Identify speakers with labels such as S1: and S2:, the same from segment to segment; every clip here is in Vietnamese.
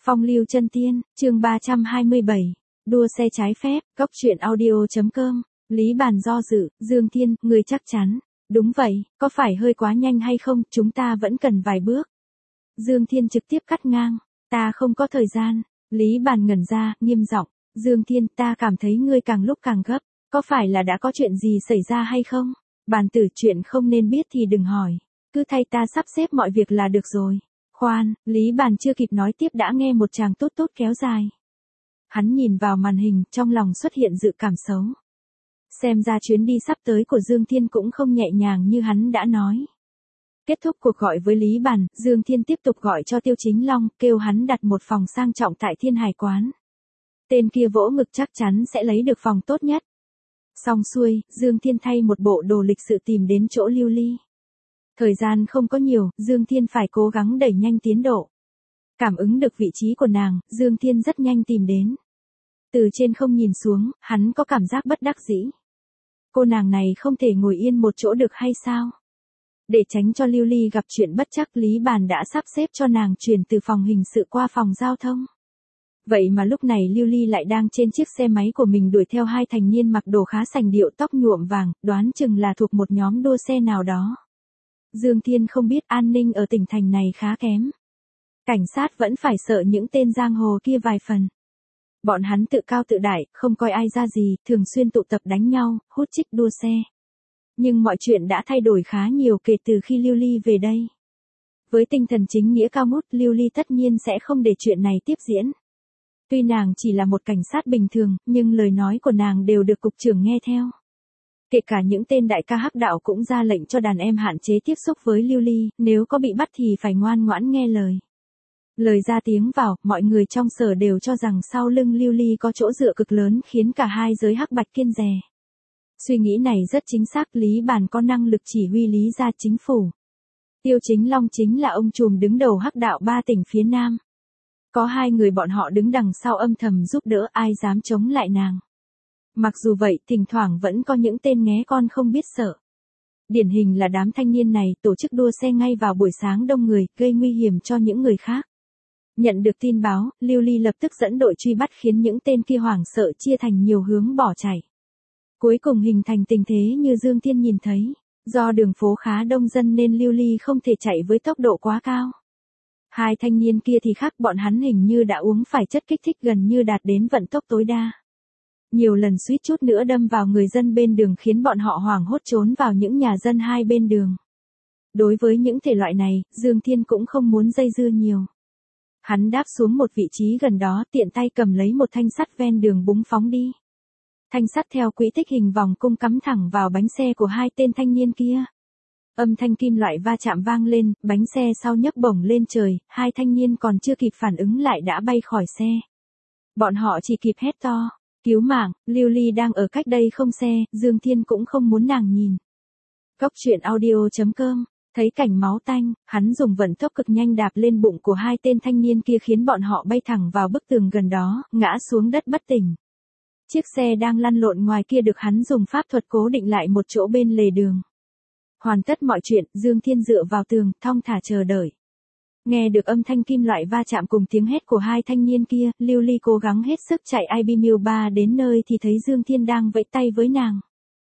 S1: Phong lưu chân tiên, chương 327. Đua xe trái phép, Cóc truyện audio.com. Lý Bàn do dự, Dương Thiên, ngươi chắc chắn. Đúng vậy, có phải hơi quá nhanh hay không, chúng ta vẫn cần vài bước. Dương Thiên trực tiếp cắt ngang, ta không có thời gian. Lý Bàn ngẩn ra, nghiêm giọng, Dương Thiên, ta cảm thấy ngươi càng lúc càng gấp, có phải là đã có chuyện gì xảy ra hay không? Bàn tử, chuyện không nên biết thì đừng hỏi, cứ thay ta sắp xếp mọi việc là được rồi. Khoan, Lý Bàn chưa kịp nói tiếp đã nghe một tràng tốt tốt kéo dài. Hắn nhìn vào màn hình, trong lòng xuất hiện dự cảm xấu. Xem ra chuyến đi sắp tới của Dương Thiên cũng không nhẹ nhàng như hắn đã nói. Kết thúc cuộc gọi với Lý Bàn, Dương Thiên tiếp tục gọi cho Tiêu Chính Long, kêu hắn đặt một phòng sang trọng tại Thiên Hải Quán. Tên kia vỗ ngực chắc chắn sẽ lấy được phòng tốt nhất. Xong xuôi, Dương Thiên thay một bộ đồ lịch sự tìm đến chỗ Lưu Ly. Thời gian không có nhiều, Dương Thiên phải cố gắng đẩy nhanh tiến độ. Cảm ứng được vị trí của nàng, Dương Thiên rất nhanh tìm đến. Từ trên không nhìn xuống, hắn có cảm giác bất đắc dĩ. Cô nàng này không thể ngồi yên một chỗ được hay sao? Để tránh cho Lưu Ly gặp chuyện bất trắc, Lý Bàn đã sắp xếp cho nàng chuyển từ phòng hình sự qua phòng giao thông. Vậy mà lúc này Lưu Ly lại đang trên chiếc xe máy của mình đuổi theo hai thanh niên mặc đồ khá sành điệu, tóc nhuộm vàng, đoán chừng là thuộc một nhóm đua xe nào đó. Dương Thiên không biết an ninh ở tỉnh thành này khá kém. Cảnh sát vẫn phải sợ những tên giang hồ kia vài phần. Bọn hắn tự cao tự đại, không coi ai ra gì, thường xuyên tụ tập đánh nhau, hút chích đua xe. Nhưng mọi chuyện đã thay đổi khá nhiều kể từ khi Lưu Ly về đây. Với tinh thần chính nghĩa cao ngút, Lưu Ly tất nhiên sẽ không để chuyện này tiếp diễn. Tuy nàng chỉ là một cảnh sát bình thường, nhưng lời nói của nàng đều được cục trưởng nghe theo. Kể cả những tên đại ca hắc đạo cũng ra lệnh cho đàn em hạn chế tiếp xúc với Lưu Ly, nếu có bị bắt thì phải ngoan ngoãn nghe lời. Lời ra tiếng vào, mọi người trong sở đều cho rằng sau lưng Lưu Ly có chỗ dựa cực lớn khiến cả hai giới hắc bạch kiêng dè. Suy nghĩ này rất chính xác, Lý Bàn có năng lực chỉ huy Lý gia chính phủ. Tiêu Chính Long chính là ông trùm đứng đầu hắc đạo ba tỉnh phía Nam. Có hai người bọn họ đứng đằng sau âm thầm giúp đỡ, ai dám chống lại nàng. Mặc dù vậy, thỉnh thoảng vẫn có những tên nghé con không biết sợ. Điển hình là đám thanh niên này tổ chức đua xe ngay vào buổi sáng đông người, gây nguy hiểm cho những người khác. Nhận được tin báo, Lưu Ly lập tức dẫn đội truy bắt khiến những tên kia hoảng sợ chia thành nhiều hướng bỏ chạy. Cuối cùng hình thành tình thế như Dương Thiên nhìn thấy. Do đường phố khá đông dân nên Lưu Ly không thể chạy với tốc độ quá cao. Hai thanh niên kia thì khác, bọn hắn hình như đã uống phải chất kích thích gần như đạt đến vận tốc tối đa. Nhiều lần suýt chút nữa đâm vào người dân bên đường khiến bọn họ hoảng hốt trốn vào những nhà dân hai bên đường. Đối với những thể loại này, Dương Thiên cũng không muốn dây dưa nhiều. Hắn đáp xuống một vị trí gần đó, tiện tay cầm lấy một thanh sắt ven đường búng phóng đi. Thanh sắt theo quỹ tích hình vòng cung cắm thẳng vào bánh xe của hai tên thanh niên kia. Âm thanh kim loại va chạm vang lên, bánh xe sau nhấc bổng lên trời, hai thanh niên còn chưa kịp phản ứng lại đã bay khỏi xe. Bọn họ chỉ kịp hét to, cứu mạng. Lưu Ly đang ở cách đây không xe, Dương Thiên cũng không muốn nàng nhìn. Cóc truyện audio.com. Thấy cảnh máu tanh, hắn dùng vận tốc cực nhanh đạp lên bụng của hai tên thanh niên kia khiến bọn họ bay thẳng vào bức tường gần đó, ngã xuống đất bất tỉnh. Chiếc xe đang lăn lộn ngoài kia được hắn dùng pháp thuật cố định lại một chỗ bên lề đường. Hoàn tất mọi chuyện, Dương Thiên dựa vào tường, thong thả chờ đợi. Nghe được âm thanh kim loại va chạm cùng tiếng hét của hai thanh niên kia, Lưu Ly cố gắng hết sức chạy IB 3 đến nơi thì thấy Dương Thiên đang vẫy tay với nàng.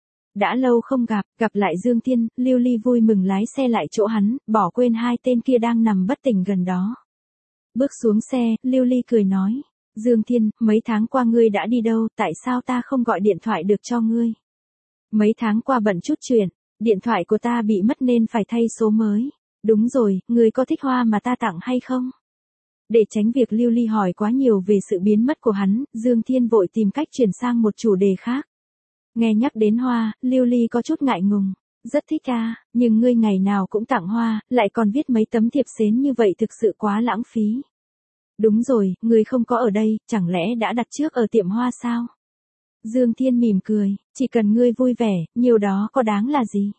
S1: Đã lâu không gặp lại Dương Thiên, Lưu Ly vui mừng lái xe lại chỗ hắn, bỏ quên hai tên kia đang nằm bất tỉnh gần đó. Bước xuống xe, Lưu Ly cười nói, Dương Thiên, mấy tháng qua ngươi đã đi đâu, tại sao ta không gọi điện thoại được cho ngươi? Mấy tháng qua bận chút chuyện, điện thoại của ta bị mất nên phải thay số mới. Đúng rồi, ngươi có thích hoa mà ta tặng hay không? Để tránh việc Lưu Ly hỏi quá nhiều về sự biến mất của hắn, Dương Thiên vội tìm cách chuyển sang một chủ đề khác. Nghe nhắc đến hoa, Lưu Ly có chút ngại ngùng. Rất thích à, nhưng ngươi ngày nào cũng tặng hoa, lại còn viết mấy tấm thiệp xến như vậy thực sự quá lãng phí. Đúng rồi, ngươi không có ở đây, chẳng lẽ đã đặt trước ở tiệm hoa sao? Dương Thiên mỉm cười, chỉ cần ngươi vui vẻ, nhiều đó có đáng là gì?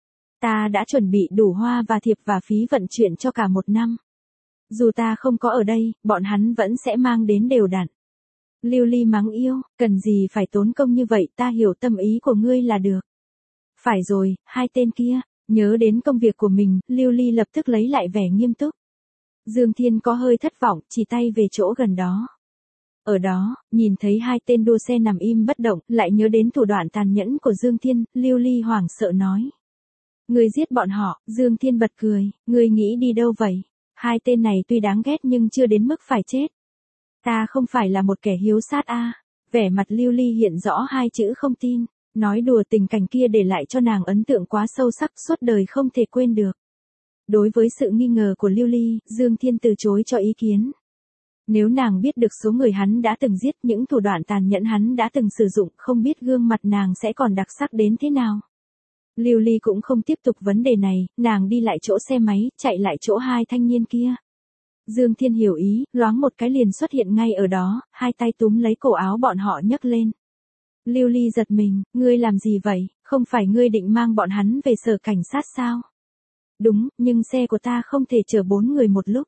S1: Ta đã chuẩn bị đủ hoa và thiệp và phí vận chuyển cho cả một năm. Dù ta không có ở đây, bọn hắn vẫn sẽ mang đến đều đặn. Lưu Ly mắng yêu, cần gì phải tốn công như vậy, ta hiểu tâm ý của ngươi là được. Phải rồi, hai tên kia, nhớ đến công việc của mình, Lưu Ly lập tức lấy lại vẻ nghiêm túc. Dương Thiên có hơi thất vọng, chỉ tay về chỗ gần đó. Ở đó, nhìn thấy hai tên đua xe nằm im bất động, lại nhớ đến thủ đoạn tàn nhẫn của Dương Thiên, Lưu Ly hoảng sợ nói. Ngươi giết bọn họ, Dương Thiên bật cười, ngươi nghĩ đi đâu vậy? Hai tên này tuy đáng ghét nhưng chưa đến mức phải chết. Ta không phải là một kẻ hiếu sát a. Vẻ mặt Lưu Ly hiện rõ hai chữ không tin, nói đùa tình cảnh kia để lại cho nàng ấn tượng quá sâu sắc suốt đời không thể quên được. Đối với sự nghi ngờ của Lưu Ly, Dương Thiên từ chối cho ý kiến. Nếu nàng biết được số người hắn đã từng giết, những thủ đoạn tàn nhẫn hắn đã từng sử dụng, không biết gương mặt nàng sẽ còn đặc sắc đến thế nào. Lưu Ly cũng không tiếp tục vấn đề này, nàng đi lại chỗ xe máy, chạy lại chỗ hai thanh niên kia. Dương Thiên hiểu ý, loáng một cái liền xuất hiện ngay ở đó, hai tay túm lấy cổ áo bọn họ nhấc lên. Lưu Ly giật mình, ngươi làm gì vậy, không phải ngươi định mang bọn hắn về sở cảnh sát sao? Đúng, nhưng xe của ta không thể chở 4 người một lúc.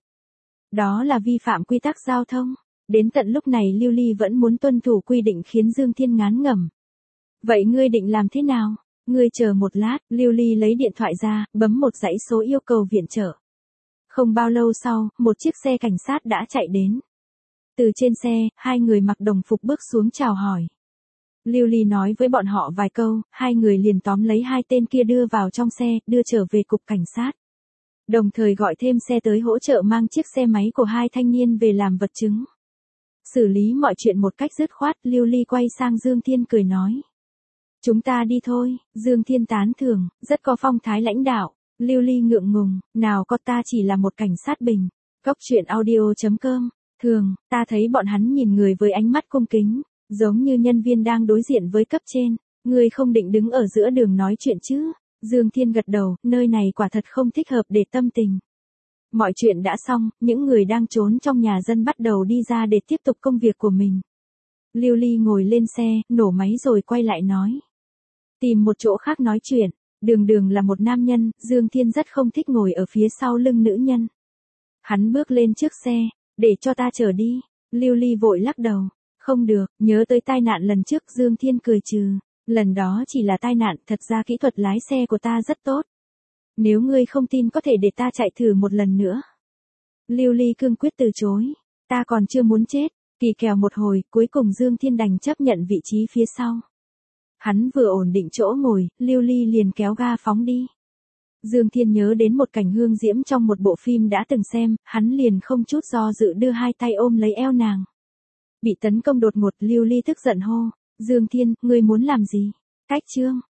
S1: Đó là vi phạm quy tắc giao thông. Đến tận lúc này Lưu Ly vẫn muốn tuân thủ quy định khiến Dương Thiên ngán ngẩm. Vậy ngươi định làm thế nào? Ngươi chờ một lát, Lưu Ly lấy điện thoại ra, bấm một dãy số yêu cầu viện trợ. Không bao lâu sau, một chiếc xe cảnh sát đã chạy đến. Từ trên xe, hai người mặc đồng phục bước xuống chào hỏi. Lưu Ly nói với bọn họ vài câu, hai người liền tóm lấy hai tên kia đưa vào trong xe, đưa trở về cục cảnh sát. Đồng thời gọi thêm xe tới hỗ trợ mang chiếc xe máy của hai thanh niên về làm vật chứng. Xử lý mọi chuyện một cách dứt khoát, Lưu Ly quay sang Dương Thiên cười nói. Chúng ta đi thôi, Dương Thiên tán thưởng, rất có phong thái lãnh đạo. Lưu Ly ngượng ngùng, nào có, ta chỉ là một cảnh sát bình. Cốc truyện audio.com. Thường, ta thấy bọn hắn nhìn người với ánh mắt cung kính, giống như nhân viên đang đối diện với cấp trên. Ngươi không định đứng ở giữa đường nói chuyện chứ? Dương Thiên gật đầu, nơi này quả thật không thích hợp để tâm tình. Mọi chuyện đã xong, những người đang trốn trong nhà dân bắt đầu đi ra để tiếp tục công việc của mình. Lưu Ly ngồi lên xe, nổ máy rồi quay lại nói. Tìm một chỗ khác nói chuyện. Đường là một nam nhân, Dương Thiên rất không thích ngồi ở phía sau lưng nữ nhân. Hắn bước lên trước xe, để cho ta chở đi. Lưu Ly vội lắc đầu. Không được, nhớ tới tai nạn lần trước, Dương Thiên cười trừ. Lần đó chỉ là tai nạn, thật ra kỹ thuật lái xe của ta rất tốt. Nếu ngươi không tin có thể để ta chạy thử một lần nữa. Lưu Ly cương quyết từ chối. Ta còn chưa muốn chết. Kỳ kèo một hồi, cuối cùng Dương Thiên đành chấp nhận vị trí phía sau. Hắn vừa ổn định chỗ ngồi, Lưu Ly liền kéo ga phóng đi. Dương Thiên nhớ đến một cảnh hương diễm trong một bộ phim đã từng xem, hắn liền không chút do dự đưa hai tay ôm lấy eo nàng. Bị tấn công đột ngột, Lưu Ly tức giận hô. Dương Thiên, ngươi muốn làm gì? Cách chương.